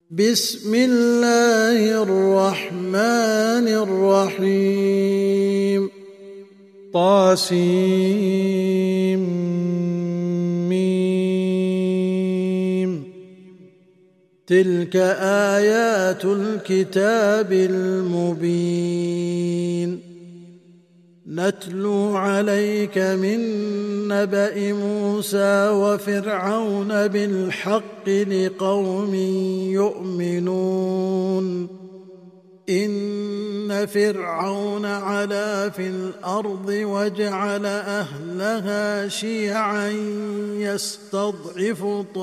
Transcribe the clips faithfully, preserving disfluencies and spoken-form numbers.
بسم الله الرحمن الرحيم. طاسيم ميم. تلك آيات الكتاب المبين. نتلو عليك من نبأ موسى وفرعون بالحق لقوم يؤمنون. إن فرعون علا في الأرض وجعل أهلها شيعا يستضعف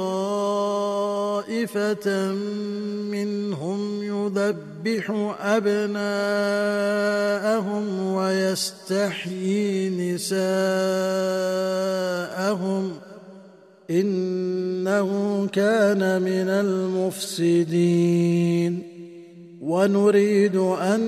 طائفة منهم يذبح أبناءهم ويستحيي نساءهم إنه كان من المفسدين. ونريد أن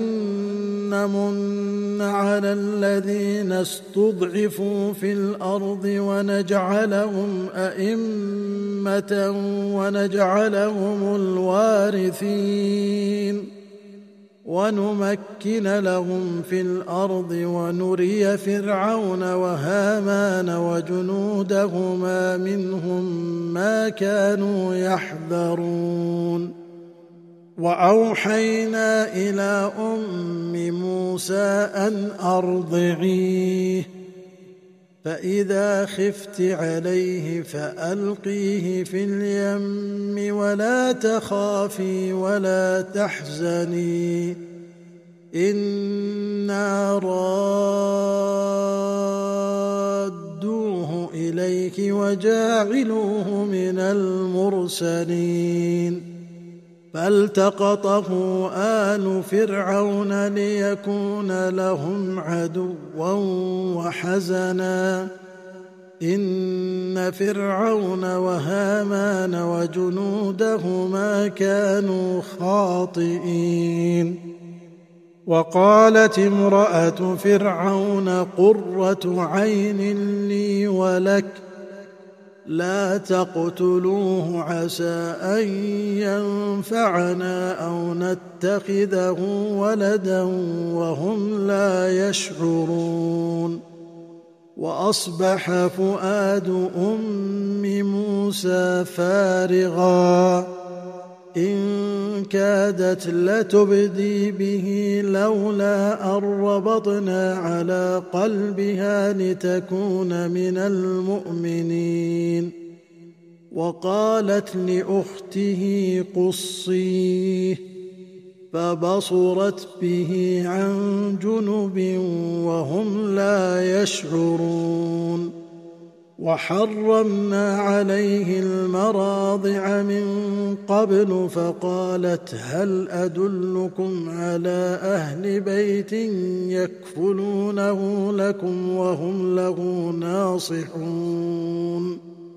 نمن على الذين استضعفوا في الأرض ونجعلهم أئمة ونجعلهم الوارثين ونمكن لهم في الأرض ونري فرعون وهامان وجنودهما منهم ما كانوا يحذرون. وأوحينا إلى أم موسى أن أرضعيه فإذا خفت عليه فألقيه في اليم ولا تخافي ولا تحزني إنا رادوه إليك وجاعلوه من المرسلين. فالتقطه آل فرعون ليكون لهم عدوا وحزنا إن فرعون وهامان وجنودهما كانوا خاطئين. وقالت امرأة فرعون قرة عين لي ولك لا تقتلوه عسى أن ينفعنا أو نتخذه ولدا وهم لا يشعرون. وأصبح فؤاد أم موسى فارغا إن كادت لتبدي به لولا أن ربطنا على قلبها لتكون من المؤمنين. وقالت لأخته قصيه فبصرت به عن جنب وهم لا يشعرون. وحرمنا عليه المراضع من قبل فقالت هل أدلكم على أهل بيت يكفلونه لكم وهم له ناصحون.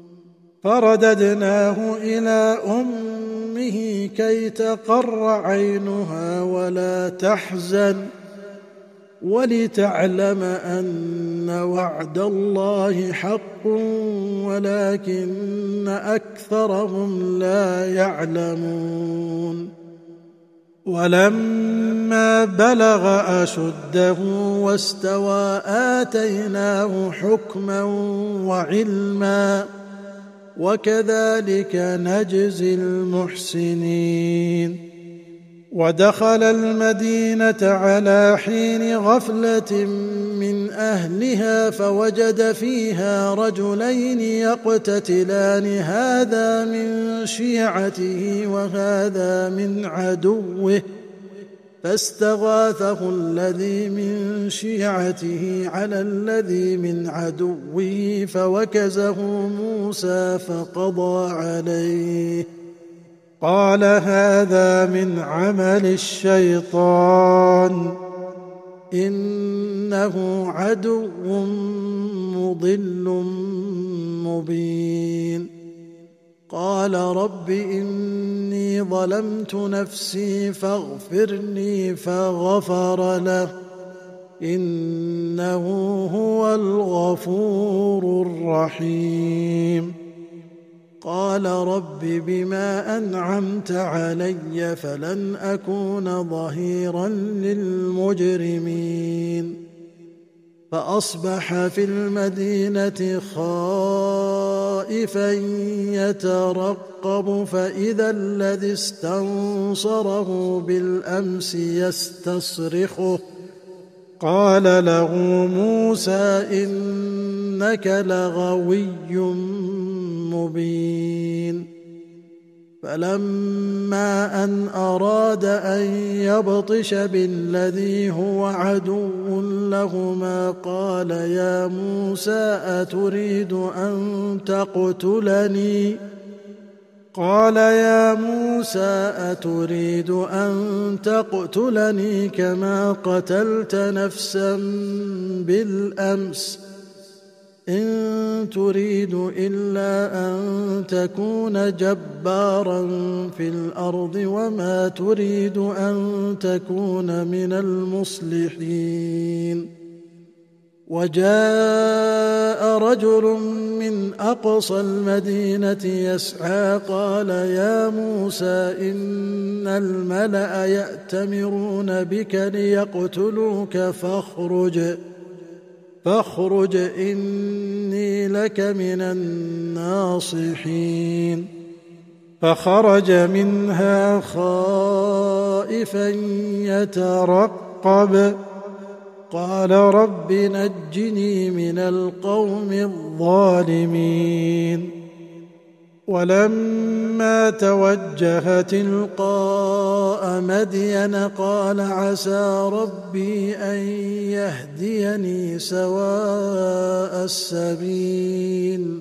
فرددناه إلى أمه كي تقر عينها ولا تحزن ولتعلم أن وعد الله حق ولكن أكثرهم لا يعلمون. ولما بلغ أشده واستوى آتيناه حكما وعلما وكذلك نجزي المحسنين. ودخل المدينة على حين غفلة من أهلها فوجد فيها رجلين يقتتلان هذا من شيعته وهذا من عدوه فاستغاثه الذي من شيعته على الذي من عدوه فوكزه موسى فقضى عليه قال هذا من عمل الشيطان إنه عدو مضل مبين. قال رب إني ظلمت نفسي فاغفر لي فغفر له إنه هو الغفور الرحيم. قال رب بما أنعمت علي فلن أكون ظهيرا للمجرمين فأصبح في المدينة خائفا يترقب فإذا الذي استنصره بالأمس يستصرخه قال له موسى إنك لغوي مبين فلما أن أراد أن يبطش بالذي هو عدو لهما قال يا موسى أتريد أن تقتلني قال يا موسى أتريد أن تقتلني كما قتلت نفسا بالأمس إن تريد إلا أن تكون جبارا في الأرض وما تريد أن تكون من المصلحين وجاء رجل من أقصى المدينة يسعى قال يا موسى إن الملأ يأتمرون بك ليقتلوك فاخرج فاخرج إني لك من الناصحين فخرج منها خائفا يترقب قال رب نجني من القوم الظالمين ولما توجه تلقاء مدين قال عسى ربي أن يهديني سواء السبيل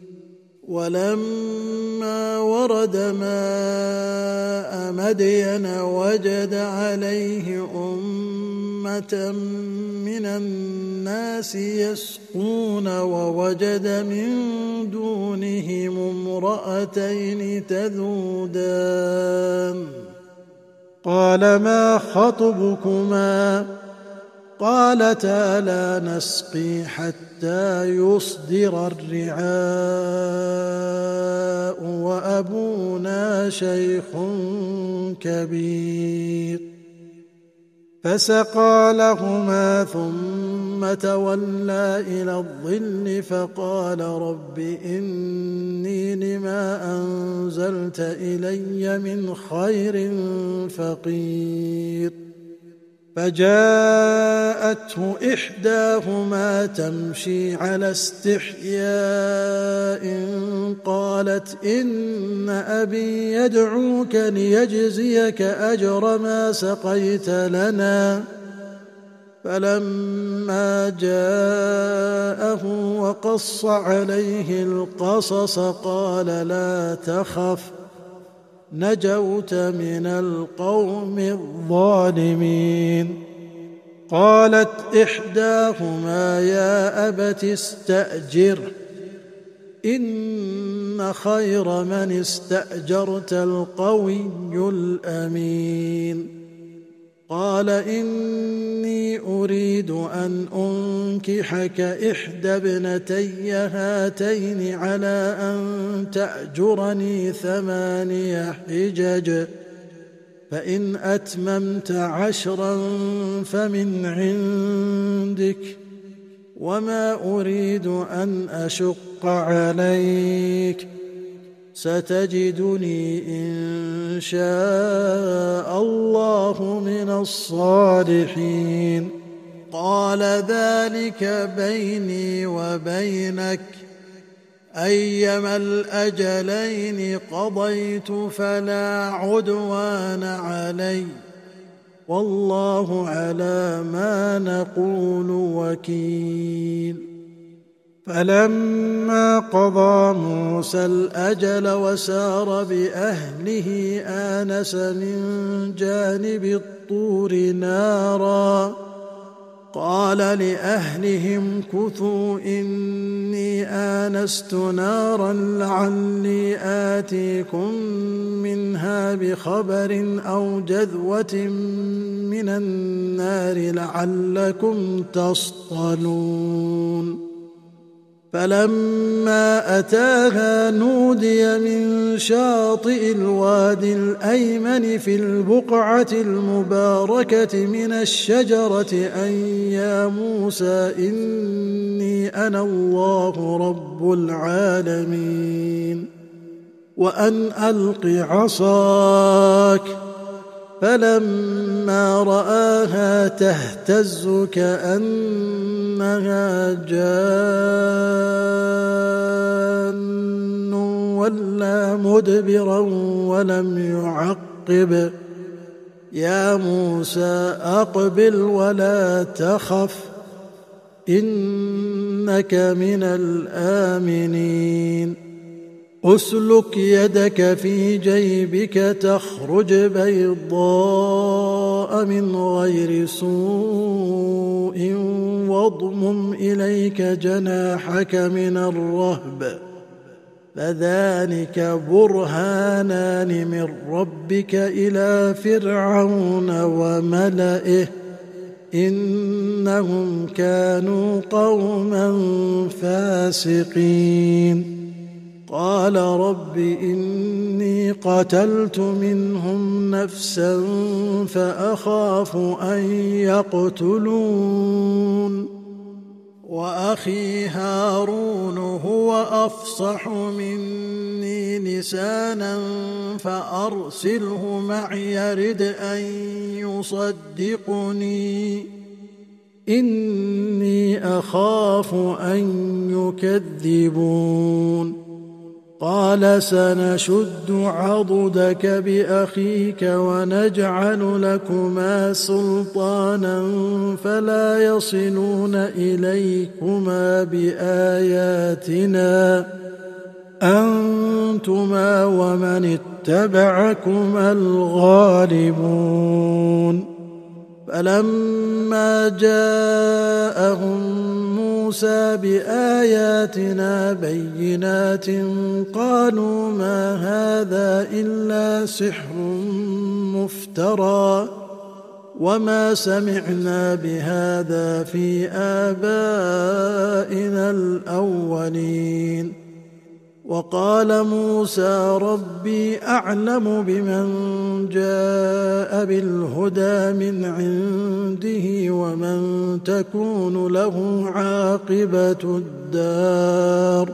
ولما ورد ماء مدين وجد عليه أمة من الناس يسقون ووجد من دونهم امرأتين تذودان قال ما خطبكما قالتا لا نسقي حتى يصدر الرعاء وأبونا شيخ كبير فسقى لهما ثم تولى إلى الظل فقال رب إني لما أنزلت إلي من خير فقير فجاءته إحداهما تمشي على استحياء قالت إن أبي يدعوك ليجزيك أجر ما سقيت لنا فلما جاءه وقص عليه القصص قال لا تخف نجوت من القوم الظالمين قالت إحداهما يا أبت استأجر إن خير من استأجرت القوي الأمين قال إني أريد أن أنكحك إحدى ابنتي هاتين على أن تأجرني ثماني حجج فإن أتممت عشرا فمن عندك وما أريد أن أشق عليك ستجدني إن شاء الله من الصالحين قال ذلك بيني وبينك أيما الأجلين قضيت فلا عدوان علي والله على ما نقول وكيل فلما قضى موسى الأجل وسار بأهله آنس من جانب الطور نارا قال لأهلهم كثوا إني آنست نارا لعلي آتيكم منها بخبر أو جذوة من النار لعلكم تصطلون فلما أتاها نودي من شاطئ الوادي الأيمن في البقعة المباركة من الشجرة أن يا موسى إني أنا الله رب العالمين وأن ألق عصاك. فلما رآها تهتز كأنها جان ولا مدبرا ولم يعقب يا موسى أقبل ولا تخف إنك من الآمنين. أسلك يدك في جيبك تخرج بيضاء من غير سوء واضمم إليك جناحك من الرهب فذلك برهانان من ربك إلى فرعون وملئه إنهم كانوا قوما فاسقين. قال رب إني قتلت منهم نفسا فأخاف أن يقتلون وأخي هارون هو أفصح مني لسانا فأرسله معي يرد أن يصدقني إني أخاف أن يكذبون. قال سنشد عضدك بأخيك ونجعل لكما سلطانا فلا يصلون إليكما بآياتنا أنتما ومن اتبعكما الغالبون. فلما جاءهم موسى بآياتنا بينات قالوا ما هذا إلا سحر مفترى وما سمعنا بهذا في آبائنا الأولين. وقال موسى ربي أعلم بمن جاء بالهدى من عنده ومن تكون له عاقبة الدار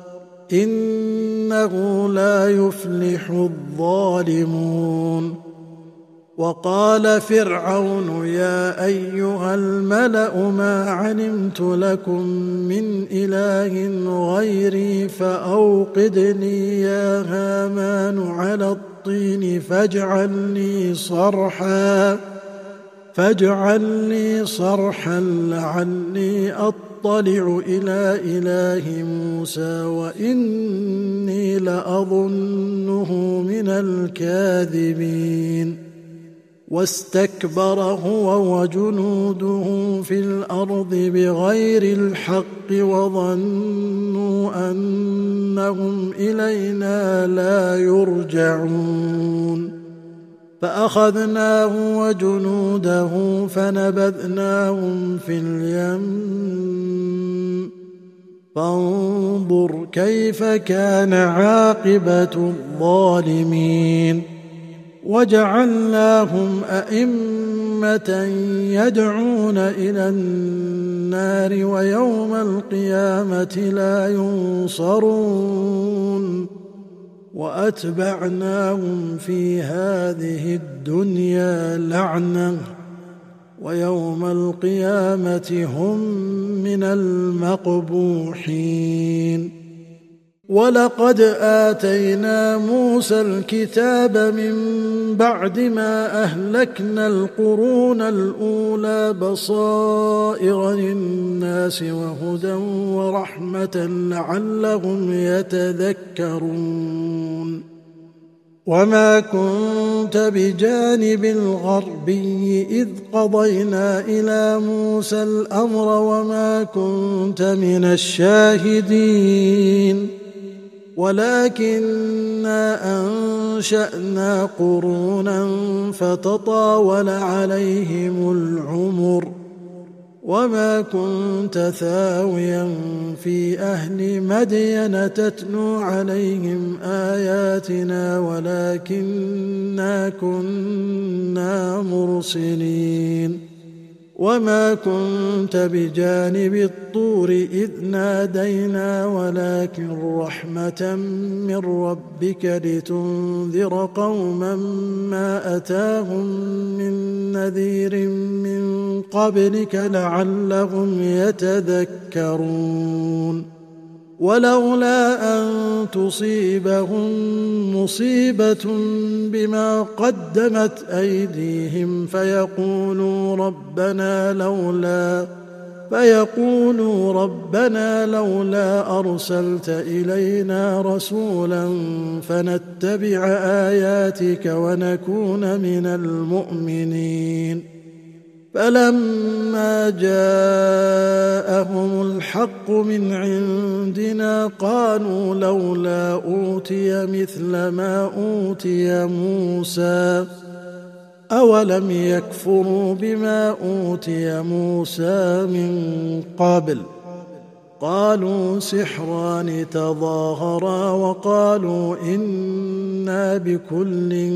إنه لا يفلح الظالمون. وقال فرعون يا أيها الملأ ما علمت لكم من إله غيري فأوقد لي يا هامان على الطين فاجعل لي صرحا فاجعل لي صرحا لعلي أطلع إلى إله موسى وإني لأظنه من الكاذبين. واستكبر هو وجنوده في الأرض بغير الحق وظنوا أنهم إلينا لا يرجعون. فأخذناه وجنوده فنبذناهم في اليم فانظر كيف كان عاقبة الظالمين. وجعلناهم أئمة يدعون إلى النار ويوم القيامة لا ينصرون. وأتبعناهم في هذه الدنيا لعنة ويوم القيامة هم من المقبوحين. ولقد آتينا موسى الكتاب من بعد ما أهلكنا القرون الأولى بصائر للناس وهدى ورحمة لعلهم يتذكرون. وما كنت بجانب الغربي إذ قضينا إلى موسى الأمر وما كنت من الشاهدين ولكننا أنشأنا قرونا فتطاول عليهم العمر وما كنت ثاويا في أهل مدين تتلو عليهم آياتنا ولكننا كنا مرسلين وما كنت بجانب الطور إذ نادينا ولكن رحمة من ربك لتنذر قوما ما أتاهم من نذير من قبلك لعلهم يتذكرون ولولا أن تصيبهم مصيبة بما قدمت أيديهم فيقولوا ربنا لولا فيقولوا ربنا لولا أرسلت إلينا رسولا فنتبع آياتك ونكون من المؤمنين فلما جاءهم الحق من عندنا قالوا لولا أوتي مثل ما أوتي موسى أولم يكفروا بما أوتي موسى من قبل قالوا سحران تظاهرا وقالوا إنا بكل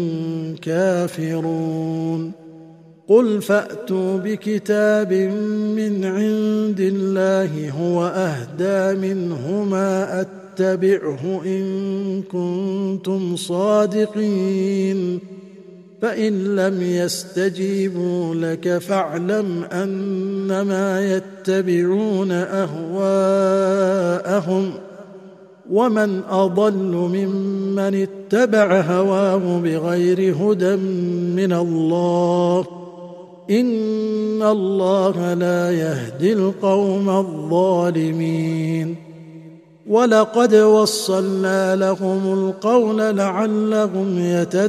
كافرون قل فأتوا بكتاب من عند الله هو أهدى منهما أتبعه إن كنتم صادقين فإن لم يستجيبوا لك فاعلم أنما يتبعون أهواءهم ومن أضل ممن اتبع هواه بغير هدى من الله إن الله لا يهدي القوم الظالمين ولقد وصلنا لهم القول لعلهم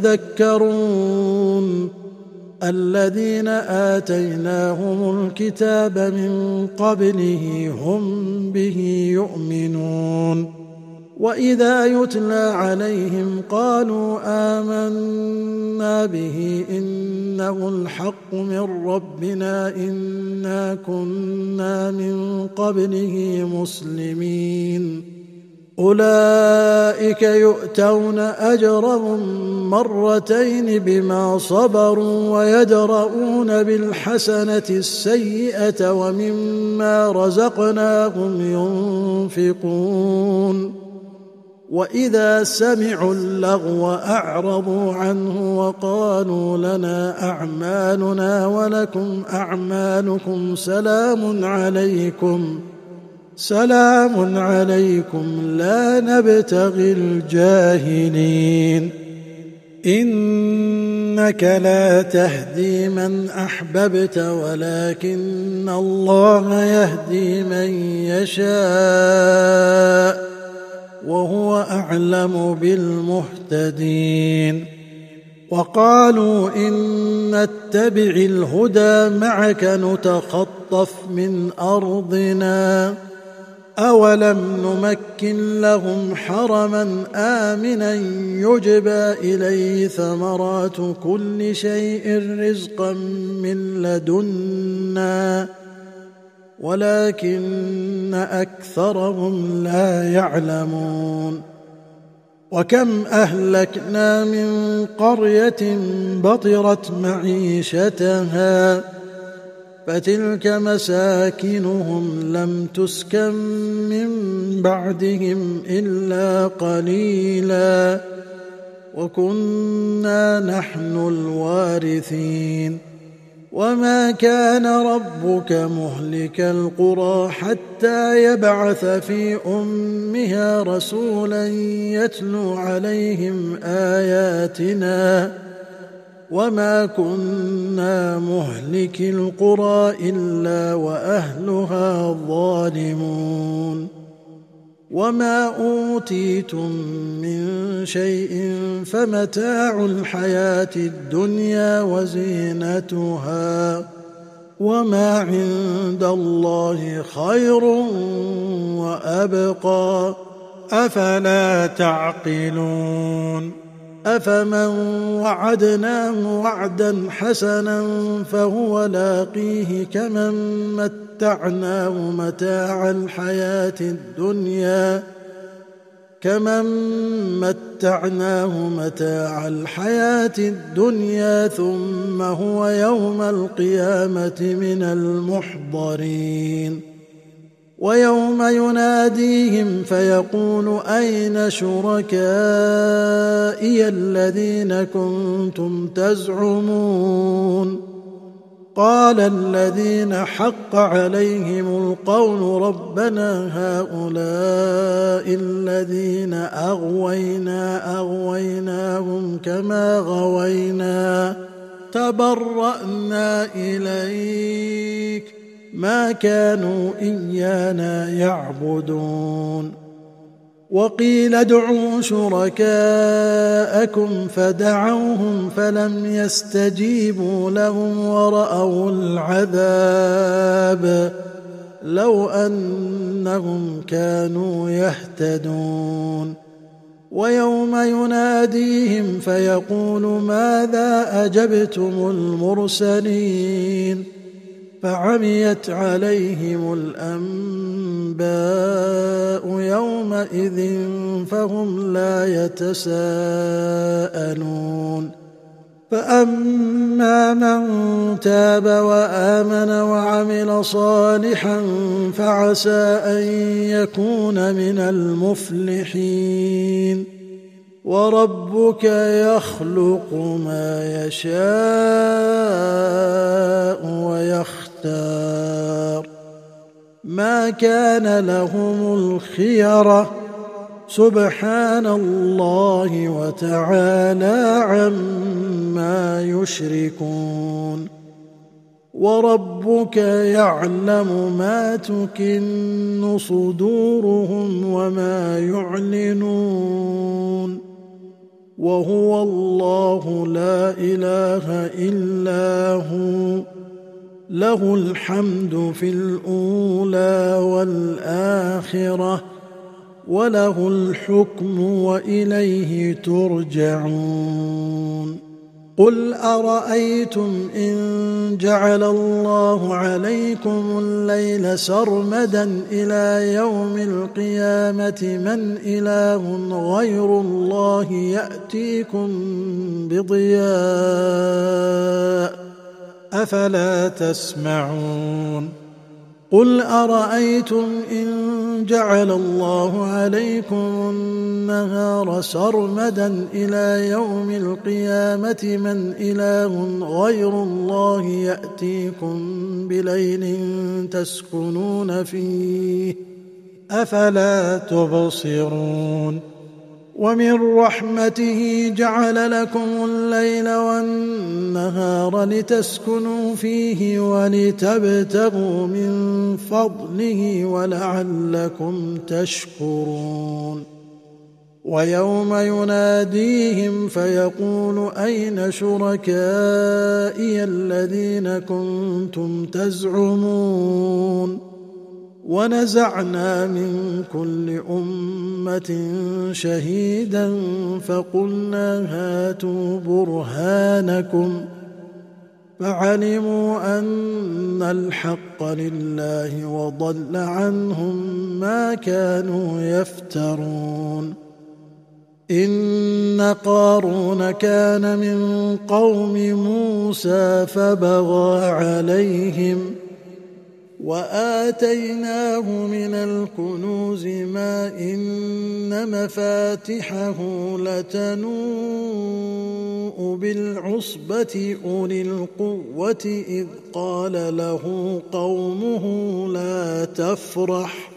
يتذكرون الذين آتيناهم الكتاب من قبله هم به يؤمنون وإذا يتلى عليهم قالوا آمنا به إنه الحق من ربنا إنا كنا من قبله مسلمين أولئك يؤتون أجرهم مرتين بما صبروا ويدرؤون بالحسنة السيئة ومما رزقناهم ينفقون وإذا سمعوا اللغو أعرضوا عنه وقالوا لنا أعمالنا ولكم أعمالكم سلام عليكم سلام عليكم لا نبتغي الجاهلين إنك لا تهدي من أحببت ولكن الله يهدي من يشاء وهو أعلم بالمهتدين وقالوا إن نتبع الهدى معك نتخطف من أرضنا أولم نمكن لهم حرما آمنا يجبى إليه ثمرات كل شيء رزقا من لدنا ولكن أكثرهم لا يعلمون وكم أهلكنا من قرية بطرت معيشتها فتلك مساكنهم لم تسكن من بعدهم إلا قليلا وكنا نحن الوارثين وما كان ربك مهلك القرى حتى يبعث في أمها رسولا يتلو عليهم آياتنا وما كنا مهلك القرى إلا وأهلها ظالمون وما أوتيتم من شيء فمتاع الحياة الدنيا وزينتها وما عند الله خير وأبقى أفلا تعقلون أفمن وعدناه وعدا حسنا فهو لاقيه كمن متعناه متاع الحياة الدنيا كمن متعناه متاع الحياة الدنيا ثم هو يوم القيامة من المحضرين ويوم يناديهم فيقول أين شركائي الذين كنتم تزعمون قال الذين حق عليهم القول ربنا هؤلاء الذين أغوينا أغويناهم كما غوينا تبرأنا إليك ما كانوا إيانا يعبدون وقيل ادعوا شركاءكم فدعوهم فلم يستجيبوا لهم ورأوا العذاب لو أنهم كانوا يهتدون ويوم يناديهم فيقول ماذا أجبتم المرسلين فعميت عليهم الأنباء يومئذ فهم لا يتساءلون فأما من تاب وآمن وعمل صالحا فعسى أن يكون من المفلحين وربك يخلق ما يشاء ويختار ما كان لهم الخيرة سبحان الله وتعالى عما يشركون وربك يعلم ما تكن صدورهم وما يعلنون وهو الله لا إله إلا هو له الحمد في الأولى والآخرة وله الحكم وإليه ترجعون قل أرأيتم إن جعل الله عليكم الليل سرمدا إلى يوم القيامة من إله غير الله يأتيكم بضياء أفلا تسمعون قل أرأيتم إن جعل الله عليكم النهار سرمدا إلى يوم القيامة من إله غير الله يأتيكم بليل تسكنون فيه أفلا تبصرون ومن رحمته جعل لكم الليل والنهار لتسكنوا فيه ولتبتغوا من فضله ولعلكم تشكرون ويوم يناديهم فيقول أين شركائي الذين كنتم تزعمون ونزعنا من كل أمة شهيدا فقلنا هاتوا برهانكم فعلموا أن الحق لله وضل عنهم ما كانوا يفترون إن قارون كان من قوم موسى فبغى عليهم وآتيناه من الكنوز ما إن مفاتحه لتنوء بالعصبة أولي القوة إذ قال له قومه لا تفرح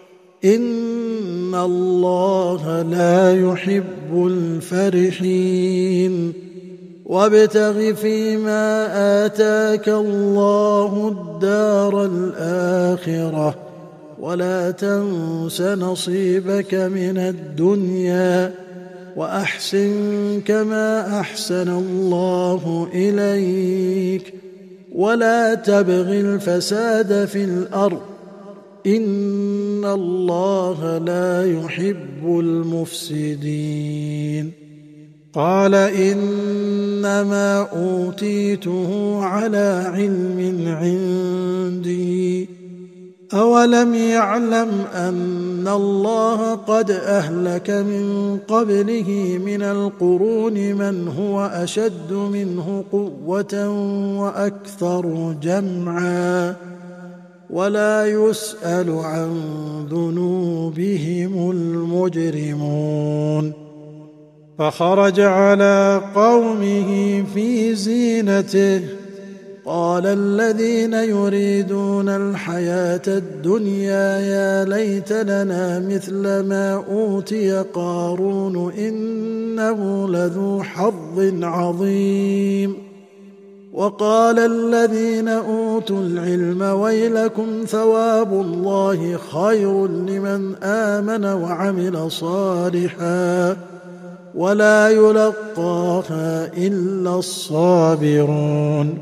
إن الله لا يحب الفرحين وابتغ فيما آتاك الله الدار الآخرة ولا تنس نصيبك من الدنيا وأحسن كما أحسن الله إليك ولا تبغ الفساد في الأرض إن الله لا يحب المفسدين قال إنما أوتيته على علم عندي أولم يعلم أن الله قد أهلك من قبله من القرون من هو أشد منه قوة وأكثر جمعا ولا يسأل عن ذنوبهم المجرمون فخرج على قومه في زينته قال الذين يريدون الحياة الدنيا يا ليت لنا مثل ما أوتي قارون إنه لذو حظ عظيم وقال الذين أوتوا العلم ويلكم ثواب الله خير لمن آمن وعمل صالحا ولا يلقاها إلا الصابرون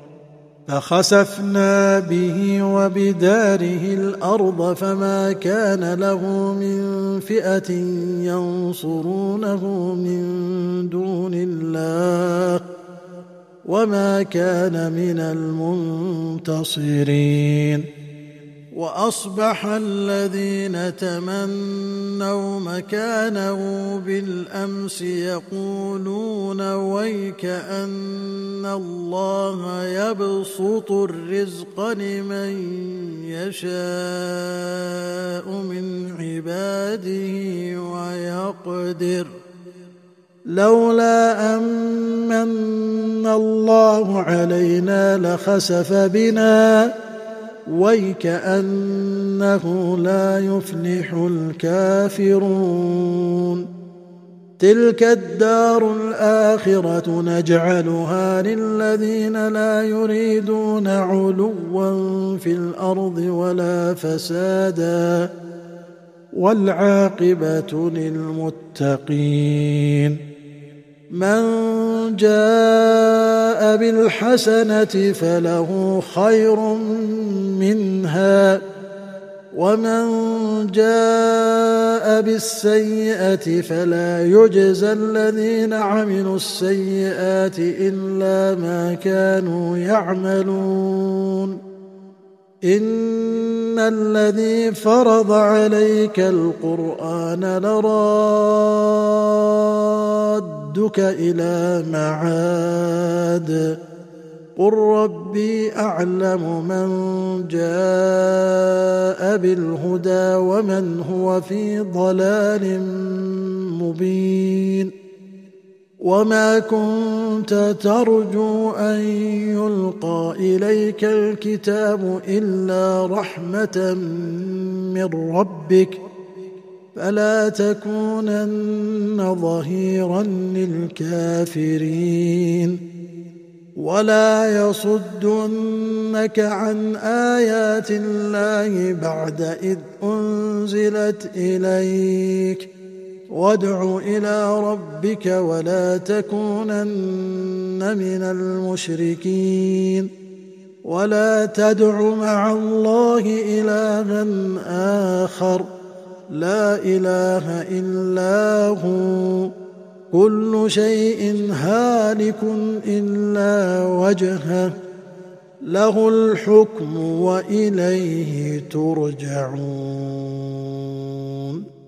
فخسفنا به وبداره الأرض فما كان له من فئة ينصرونه من دون الله وما كان من المنتصرين وأصبح الذين تمنوا مكانه بالأمس يقولون ويك أن الله يبسط الرزق لمن يشاء من عباده ويقدر لولا أمن الله علينا لخسف بنا ويكأنه لا يفلح الكافرون تلك الدار الآخرة نجعلها للذين لا يريدون علوا في الأرض ولا فسادا والعاقبة للمتقين من جاء بالحسنة فله خير منها ومن جاء بالسيئة فلا يجزى الذين عملوا السيئات إلا ما كانوا يعملون إن الذي فرض عليك القرآن لرادك إلى معاد قل ربي أعلم من جاء بالهدى ومن هو في ضلال مبين وما كنت ترجو أن يلقى إليك الكتاب إلا رحمة من ربك فلا تكونن ظهيرا للكافرين ولا يصدنك عن آيات الله بعد إذ أنزلت إليك وادع إلى ربك ولا تكونن من المشركين ولا تدع مع الله إلها آخر لا إله إلا هو كل شيء هالك إلا وجهه له الحكم وإليه ترجعون.